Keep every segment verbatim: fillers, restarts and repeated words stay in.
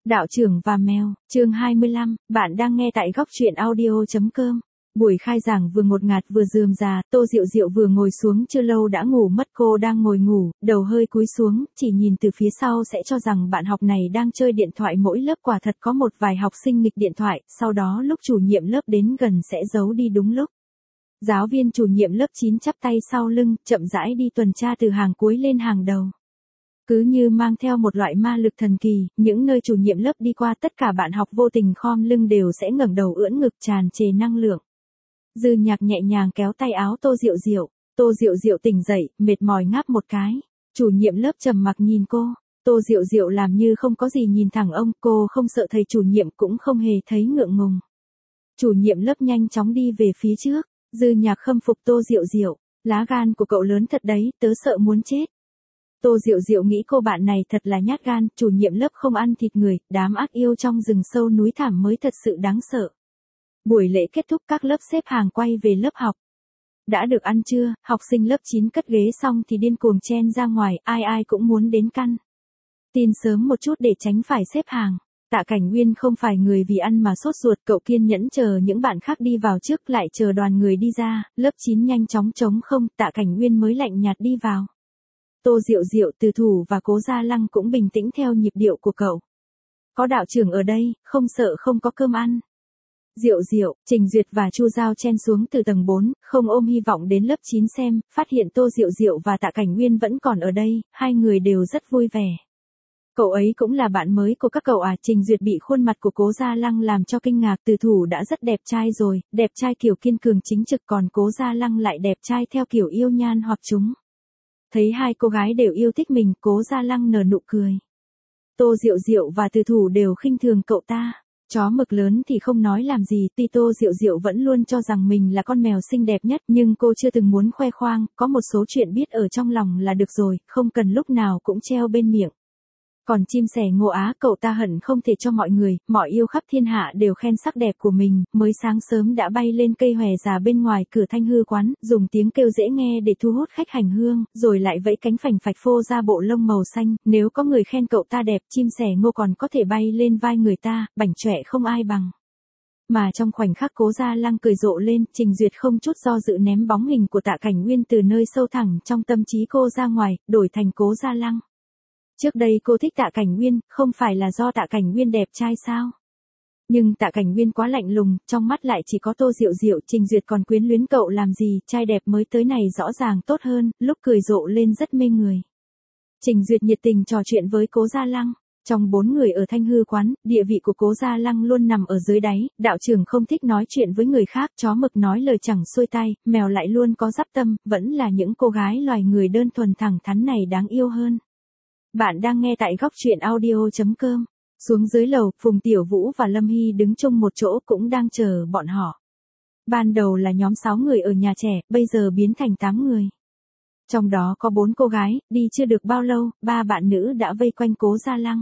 Đạo trưởng và mèo, chương hai mươi lăm, bạn đang nghe tại góc truyện audio chấm com. Buổi khai giảng vừa ngột ngạt vừa rườm rà, Tô Diệu Diệu vừa ngồi xuống chưa lâu đã ngủ mất. Cô đang ngồi ngủ, đầu hơi cúi xuống, chỉ nhìn từ phía sau sẽ cho rằng bạn học này đang chơi điện thoại. Mỗi lớp quả thật có một vài học sinh nghịch điện thoại, sau đó lúc chủ nhiệm lớp đến gần sẽ giấu đi đúng lúc. Giáo viên chủ nhiệm lớp chín chắp tay sau lưng, chậm rãi đi tuần tra từ hàng cuối lên hàng đầu. Cứ như mang theo một loại ma lực thần kỳ, những nơi chủ nhiệm lớp đi qua tất cả bạn học vô tình khom lưng đều sẽ ngẩng đầu ưỡn ngực tràn trề năng lượng. Dư Nhạc nhẹ nhàng kéo tay áo Tô Diệu Diệu, Tô Diệu Diệu tỉnh dậy, mệt mỏi ngáp một cái. Chủ nhiệm lớp trầm mặc nhìn cô, Tô Diệu Diệu làm như không có gì nhìn thẳng ông, cô không sợ thầy chủ nhiệm cũng không hề thấy ngượng ngùng. Chủ nhiệm lớp nhanh chóng đi về phía trước, Dư Nhạc khâm phục Tô Diệu Diệu, lá gan của cậu lớn thật đấy, tớ sợ muốn chết. Tô Diệu Diệu nghĩ cô bạn này thật là nhát gan, chủ nhiệm lớp không ăn thịt người, đám ác yêu trong rừng sâu núi thẳm mới thật sự đáng sợ. Buổi lễ kết thúc, các lớp xếp hàng quay về lớp học. Đã được ăn trưa, học sinh lớp chín cất ghế xong thì điên cuồng chen ra ngoài, ai ai cũng muốn đến căn tin sớm một chút để tránh phải xếp hàng. Tạ Cảnh Nguyên không phải người vì ăn mà sốt ruột, cậu kiên nhẫn chờ những bạn khác đi vào trước lại chờ đoàn người đi ra, lớp chín nhanh chóng trống không, Tạ Cảnh Nguyên mới lạnh nhạt đi vào. Tô Diệu Diệu, Từ Thủ và Cố Gia Lăng cũng bình tĩnh theo nhịp điệu của cậu. Có đạo trưởng ở đây, không sợ không có cơm ăn. Diệu Diệu, Trình Duyệt và Chu Giao chen xuống từ tầng bốn, không ôm hy vọng đến lớp chín xem, phát hiện Tô Diệu Diệu và Tạ Cảnh Nguyên vẫn còn ở đây, hai người đều rất vui vẻ. Cậu ấy cũng là bạn mới của các cậu à? Trình Duyệt bị khuôn mặt của Cố Gia Lăng làm cho kinh ngạc. Từ Thủ đã rất đẹp trai rồi, đẹp trai kiểu kiên cường chính trực, còn Cố Gia Lăng lại đẹp trai theo kiểu yêu nhan hoặc chúng. Thấy hai cô gái đều yêu thích mình, Cố Gia Lăng nở nụ cười. Tô Diệu Diệu và Từ Thủ đều khinh thường cậu ta. Chó mực lớn thì không nói làm gì, tuy Tô Diệu Diệu vẫn luôn cho rằng mình là con mèo xinh đẹp nhất, nhưng cô chưa từng muốn khoe khoang, có một số chuyện biết ở trong lòng là được rồi, không cần lúc nào cũng treo bên miệng. Còn chim sẻ Ngô Á, cậu ta hận không thể cho mọi người, mọi yêu khắp thiên hạ đều khen sắc đẹp của mình, mới sáng sớm đã bay lên cây hòe già bên ngoài cửa Thanh Hư quán, dùng tiếng kêu dễ nghe để thu hút khách hành hương, rồi lại vẫy cánh phành phạch phô ra bộ lông màu xanh, nếu có người khen cậu ta đẹp, chim sẻ Ngô còn có thể bay lên vai người ta, bảnh chọe không ai bằng. Mà trong khoảnh khắc Cố Gia Lăng cười rộ lên, Trình Duyệt không chút do dự ném bóng hình của Tạ Cảnh Nguyên từ nơi sâu thẳm trong tâm trí cô ra ngoài, đổi thành Cố Gia Lăng. Trước đây cô thích Tạ Cảnh Nguyên, không phải là do Tạ Cảnh Nguyên đẹp trai sao? Nhưng Tạ Cảnh Nguyên quá lạnh lùng, trong mắt lại chỉ có Tô Diệu Diệu. Trình Duyệt còn quyến luyến cậu làm gì, trai đẹp mới tới này rõ ràng tốt hơn, lúc cười rộ lên rất mê người. Trình Duyệt nhiệt tình trò chuyện với Cố Gia Lăng. Trong bốn người ở Thanh Hư quán, địa vị của Cố Gia Lăng luôn nằm ở dưới đáy, đạo trưởng không thích nói chuyện với người khác, chó mực nói lời chẳng xuôi tai, mèo lại luôn có giáp tâm, vẫn là những cô gái loài người đơn thuần thẳng thắn này đáng yêu hơn. Bạn đang nghe tại góc truyện audio chấm com. Xuống dưới lầu, Phùng Tiểu Vũ và Lâm Hy đứng chung một chỗ cũng đang chờ bọn họ. Ban đầu là nhóm sáu người ở nhà trẻ, bây giờ biến thành tám người. Trong đó có bốn cô gái, đi chưa được bao lâu, ba bạn nữ đã vây quanh Cố Gia Lăng.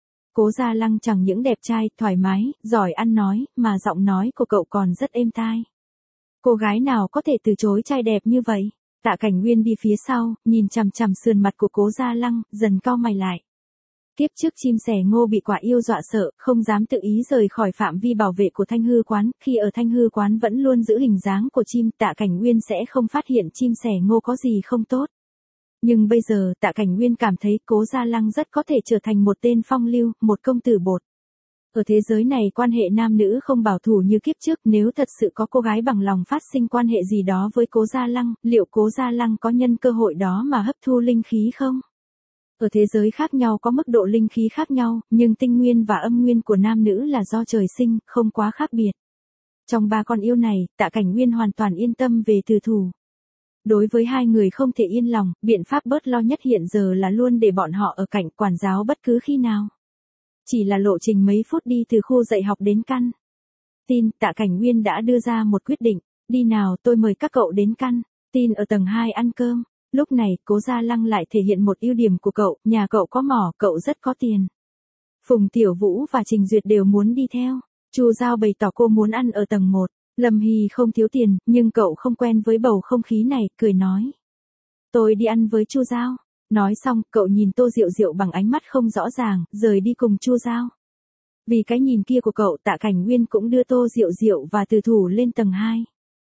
Cố Gia Lăng chẳng những đẹp trai, thoải mái, giỏi ăn nói, mà giọng nói của cậu còn rất êm tai. Cô gái nào có thể từ chối trai đẹp như vậy? Tạ Cảnh Nguyên đi phía sau, nhìn chằm chằm sườn mặt của Cố Gia Lăng, dần cau mày lại. Kiếp trước chim sẻ Ngô bị quả yêu dọa sợ, không dám tự ý rời khỏi phạm vi bảo vệ của Thanh Hư quán, khi ở Thanh Hư quán vẫn luôn giữ hình dáng của chim, Tạ Cảnh Nguyên sẽ không phát hiện chim sẻ Ngô có gì không tốt. Nhưng bây giờ, Tạ Cảnh Nguyên cảm thấy Cố Gia Lăng rất có thể trở thành một tên phong lưu, một công tử bột. Ở thế giới này quan hệ nam nữ không bảo thủ như kiếp trước, nếu thật sự có cô gái bằng lòng phát sinh quan hệ gì đó với Cố Gia Lăng, liệu Cố Gia Lăng có nhân cơ hội đó mà hấp thu linh khí không? Ở thế giới khác nhau có mức độ linh khí khác nhau, nhưng tinh nguyên và âm nguyên của nam nữ là do trời sinh, không quá khác biệt. Trong ba con yêu này, Tạ Cảnh Nguyên hoàn toàn yên tâm về Từ Thủ. Đối với hai người không thể yên lòng, biện pháp bớt lo nhất hiện giờ là luôn để bọn họ ở cạnh quản giáo bất cứ khi nào. Chỉ là lộ trình mấy phút đi từ khu dạy học đến căn tin, Tạ Cảnh Nguyên đã đưa ra một quyết định, đi nào tôi mời các cậu đến căn tin ở tầng hai ăn cơm. Lúc này, Cố Gia Lăng lại thể hiện một ưu điểm của cậu, nhà cậu có mỏ, cậu rất có tiền. Phùng Tiểu Vũ và Trình Duyệt đều muốn đi theo. Chu Giao bày tỏ cô muốn ăn ở tầng một. Lâm Hy không thiếu tiền, nhưng cậu không quen với bầu không khí này, cười nói. Tôi đi ăn với Chu Giao. Nói xong, cậu nhìn Tô Diệu Diệu bằng ánh mắt không rõ ràng, rời đi cùng Chu Giao. Vì cái nhìn kia của cậu, Tạ Cảnh Nguyên cũng đưa Tô Diệu Diệu và Từ Thủ lên tầng hai.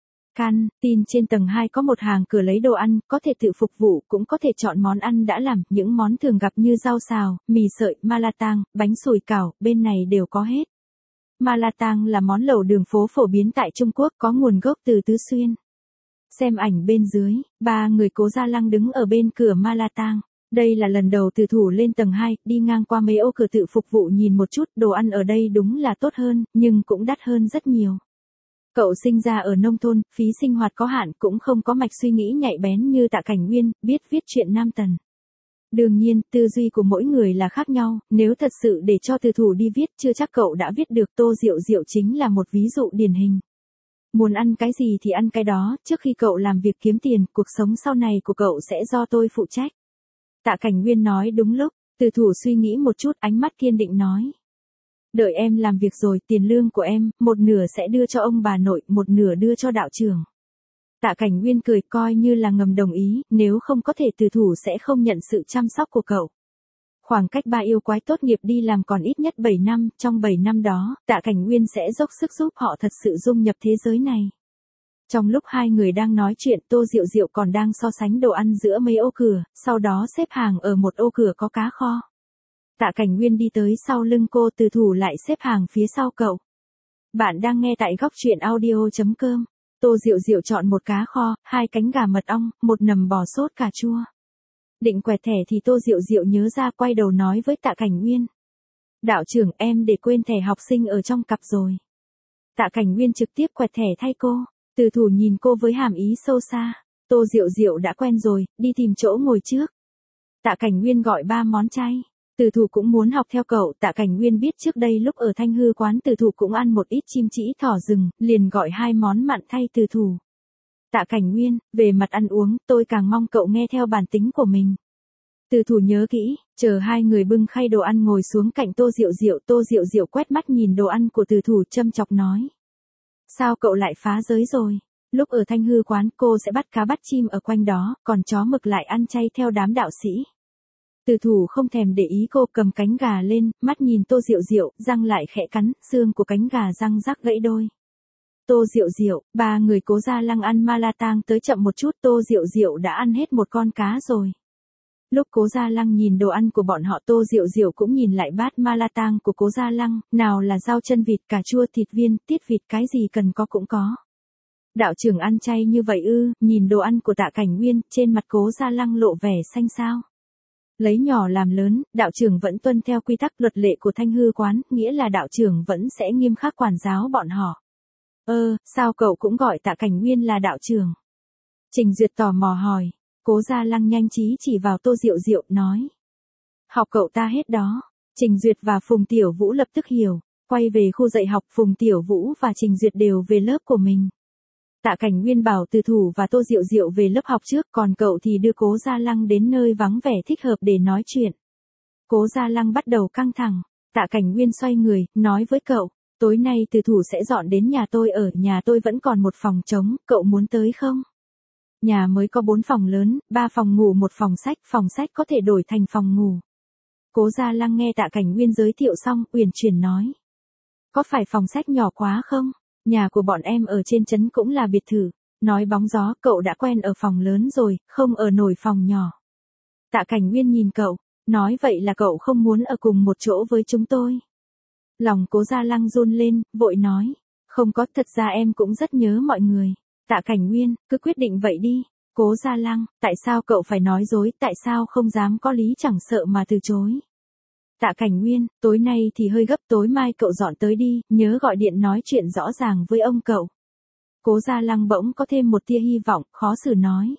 Căn tin trên tầng hai có một hàng cửa lấy đồ ăn, có thể tự phục vụ, cũng có thể chọn món ăn đã làm, những món thường gặp như rau xào, mì sợi, ma la tang, bánh sủi cảo, bên này đều có hết. Ma la tang là món lẩu đường phố phổ biến tại Trung Quốc, có nguồn gốc từ Tứ Xuyên. Xem ảnh bên dưới, ba người Cố Gia Lăng đứng ở bên cửa ma la tang. Đây là lần đầu Từ Thủ lên tầng hai, đi ngang qua mấy ô cửa tự phục vụ nhìn một chút, đồ ăn ở đây đúng là tốt hơn, nhưng cũng đắt hơn rất nhiều. Cậu sinh ra ở nông thôn, phí sinh hoạt có hạn, cũng không có mạch suy nghĩ nhạy bén như Tạ Cảnh Nguyên, biết viết truyện Nam Tần. Đương nhiên, tư duy của mỗi người là khác nhau, nếu thật sự để cho Từ Thủ đi viết, chưa chắc cậu đã viết được. Tô Diệu Diệu chính là một ví dụ điển hình. Muốn ăn cái gì thì ăn cái đó, trước khi cậu làm việc kiếm tiền, cuộc sống sau này của cậu sẽ do tôi phụ trách. Tạ Cảnh Nguyên nói đúng lúc, Từ Thủ suy nghĩ một chút, ánh mắt kiên định nói. Đợi em làm việc rồi, tiền lương của em, một nửa sẽ đưa cho ông bà nội, một nửa đưa cho đạo trưởng. Tạ Cảnh Nguyên cười, coi như là ngầm đồng ý, nếu không có thể Từ Thủ sẽ không nhận sự chăm sóc của cậu. Khoảng cách ba yêu quái tốt nghiệp đi làm còn ít nhất bảy năm, trong bảy năm đó, Tạ Cảnh Nguyên sẽ dốc sức giúp họ thật sự dung nhập thế giới này. Trong lúc hai người đang nói chuyện, Tô Diệu Diệu còn đang so sánh đồ ăn giữa mấy ô cửa, sau đó xếp hàng ở một ô cửa có cá kho. Tạ Cảnh Nguyên đi tới sau lưng cô, Từ Thủ lại xếp hàng phía sau cậu. Bạn đang nghe tại góc truyện audio chấm com. Tô Diệu Diệu chọn một cá kho, hai cánh gà mật ong, một nầm bò sốt cà chua. Định quẹt thẻ thì Tô Diệu Diệu nhớ ra, quay đầu nói với Tạ Cảnh Nguyên. Đạo trưởng, em để quên thẻ học sinh ở trong cặp rồi. Tạ Cảnh Nguyên trực tiếp quẹt thẻ thay cô. Từ Thủ nhìn cô với hàm ý sâu xa. Tô Diệu Diệu đã quen rồi, đi tìm chỗ ngồi trước. Tạ Cảnh Nguyên gọi ba món chay. Từ Thủ cũng muốn học theo cậu. Tạ Cảnh Nguyên biết trước đây lúc ở Thanh Hư quán Từ Thủ cũng ăn một ít chim chỉ thỏ rừng, liền gọi hai món mặn thay Từ Thủ. Tạ Cảnh Nguyên, về mặt ăn uống, tôi càng mong cậu nghe theo bản tính của mình. Từ Thủ nhớ kỹ, chờ hai người bưng khay đồ ăn ngồi xuống cạnh Tô Diệu Diệu. Tô Diệu Diệu quét mắt nhìn đồ ăn của Từ Thủ châm chọc nói. Sao cậu lại phá giới rồi? Lúc ở Thanh Hư quán cô sẽ bắt cá bắt chim ở quanh đó, còn chó mực lại ăn chay theo đám đạo sĩ. Từ Thủ không thèm để ý cô, cầm cánh gà lên, mắt nhìn Tô Diệu Diệu, răng lại khẽ cắn, xương của cánh gà răng rắc gãy đôi. Tô Diệu Diệu, ba người Cố Gia Lăng ăn ma la tang tới chậm một chút, Tô Diệu Diệu đã ăn hết một con cá rồi. Lúc Cố Gia Lăng nhìn đồ ăn của bọn họ, Tô Diệu Diệu cũng nhìn lại bát ma la tang của Cố Gia Lăng, nào là rau chân vịt, cà chua, thịt viên, tiết vịt, cái gì cần có cũng có. Đạo trưởng ăn chay như vậy ư? Nhìn đồ ăn của Tạ Cảnh Nguyên, trên mặt Cố Gia Lăng lộ vẻ xanh xao. Lấy nhỏ làm lớn, đạo trưởng vẫn tuân theo quy tắc luật lệ của Thanh Hư quán, nghĩa là đạo trưởng vẫn sẽ nghiêm khắc quản giáo bọn họ. Ơ, sao cậu cũng gọi Tạ Cảnh Nguyên là đạo trưởng? Trình Duyệt tò mò hỏi. Cố Gia Lăng nhanh trí chỉ vào Tô Diệu Diệu, nói. Học cậu ta hết đó. Trình Duyệt và Phùng Tiểu Vũ lập tức hiểu. Quay về khu dạy học, Phùng Tiểu Vũ và Trình Duyệt đều về lớp của mình. Tạ Cảnh Nguyên bảo Từ Thủ và Tô Diệu Diệu về lớp học trước, còn cậu thì đưa Cố Gia Lăng đến nơi vắng vẻ thích hợp để nói chuyện. Cố Gia Lăng bắt đầu căng thẳng. Tạ Cảnh Nguyên xoay người, nói với cậu. Tối nay Từ Thủ sẽ dọn đến nhà tôi ở, nhà tôi vẫn còn một phòng trống, cậu muốn tới không? Nhà mới có bốn phòng lớn, ba phòng ngủ một phòng sách, phòng sách có thể đổi thành phòng ngủ. Cố Gia Lăng nghe Tạ Cảnh Nguyên giới thiệu xong, uyển chuyển nói. Có phải phòng sách nhỏ quá không? Nhà của bọn em ở trên trấn cũng là biệt thự. Nói bóng gió, cậu đã quen ở phòng lớn rồi, không ở nổi phòng nhỏ. Tạ Cảnh Nguyên nhìn cậu, nói vậy là cậu không muốn ở cùng một chỗ với chúng tôi. Lòng Cố Gia Lăng run lên, vội nói. Không có, thật ra em cũng rất nhớ mọi người. Tạ Cảnh Nguyên, cứ quyết định vậy đi. Cố Gia Lăng, tại sao cậu phải nói dối, tại sao không dám có lý chẳng sợ mà từ chối? Tạ Cảnh Nguyên, tối nay thì hơi gấp, tối mai cậu dọn tới đi, nhớ gọi điện nói chuyện rõ ràng với ông cậu. Cố Gia Lăng bỗng có thêm một tia hy vọng, khó xử nói.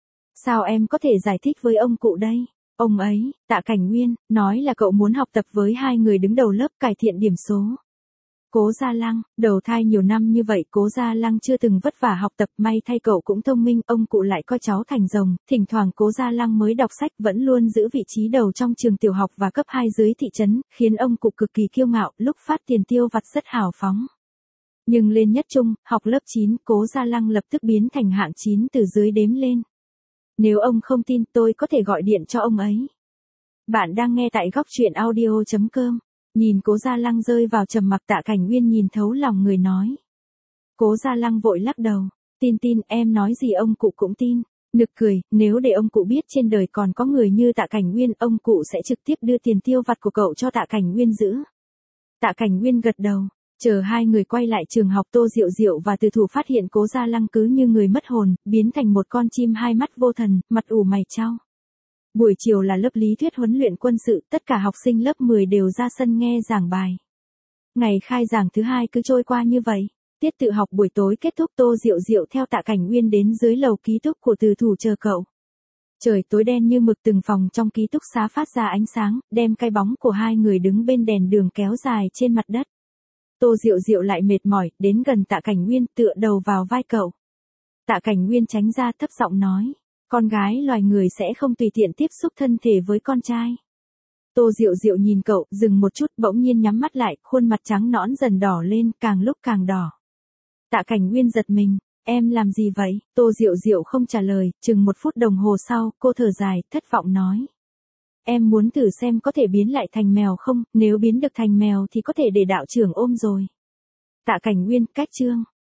Sao em có thể giải thích với ông cụ đây? Ông ấy, Tạ Cảnh Nguyên, nói là cậu muốn học tập với hai người đứng đầu lớp, cải thiện điểm số. Cố Gia Lăng, đầu thai nhiều năm như vậy, Cố Gia Lăng chưa từng vất vả học tập, may thay cậu cũng thông minh, ông cụ lại coi cháu thành rồng, thỉnh thoảng Cố Gia Lăng mới đọc sách, vẫn luôn giữ vị trí đầu trong trường tiểu học và cấp hai dưới thị trấn, khiến ông cụ cực kỳ kiêu ngạo, lúc phát tiền tiêu vặt rất hào phóng. Nhưng lên nhất trung, học lớp chín, Cố Gia Lăng lập tức biến thành hạng chín từ dưới đếm lên. Nếu ông không tin, tôi có thể gọi điện cho ông ấy. Bạn đang nghe tại góc truyện audio chấm com. Nhìn Cố Gia Lăng rơi vào trầm mặc, Tạ Cảnh Nguyên nhìn thấu lòng người nói. Cố Gia Lăng vội lắc đầu, tin tin, em nói gì ông cụ cũng tin. Nực cười, nếu để ông cụ biết trên đời còn có người như Tạ Cảnh Nguyên, ông cụ sẽ trực tiếp đưa tiền tiêu vặt của cậu cho Tạ Cảnh Nguyên giữ. Tạ Cảnh Nguyên gật đầu, chờ hai người quay lại trường học, Tô Diệu Diệu và Từ Thủ phát hiện Cố Gia Lăng cứ như người mất hồn, biến thành một con chim hai mắt vô thần, mặt ủ mày chau. Buổi chiều là lớp lý thuyết huấn luyện quân sự, tất cả học sinh lớp mười đều ra sân nghe giảng bài. Ngày khai giảng thứ hai cứ trôi qua như vậy. Tiết tự học buổi tối kết thúc, Tô Diệu Diệu theo Tạ Cảnh Nguyên đến dưới lầu ký túc của Từ Thủ chờ cậu. Trời tối đen như mực, từng phòng trong ký túc xá phát ra ánh sáng, đem cái bóng của hai người đứng bên đèn đường kéo dài trên mặt đất. Tô Diệu Diệu lại mệt mỏi, đến gần Tạ Cảnh Nguyên, tựa đầu vào vai cậu. Tạ Cảnh Nguyên tránh ra, thấp giọng nói, con gái loài người sẽ không tùy tiện tiếp xúc thân thể với con trai. Tô Diệu Diệu nhìn cậu, dừng một chút, bỗng nhiên nhắm mắt lại, khuôn mặt trắng nõn dần đỏ lên, càng lúc càng đỏ. Tạ Cảnh Nguyên giật mình, em làm gì vậy? Tô Diệu Diệu không trả lời, chừng một phút đồng hồ sau, cô thở dài, thất vọng nói. Em muốn thử xem có thể biến lại thành mèo không, nếu biến được thành mèo thì có thể để đạo trưởng ôm rồi. Tạ Cảnh Nguyên, cách chương.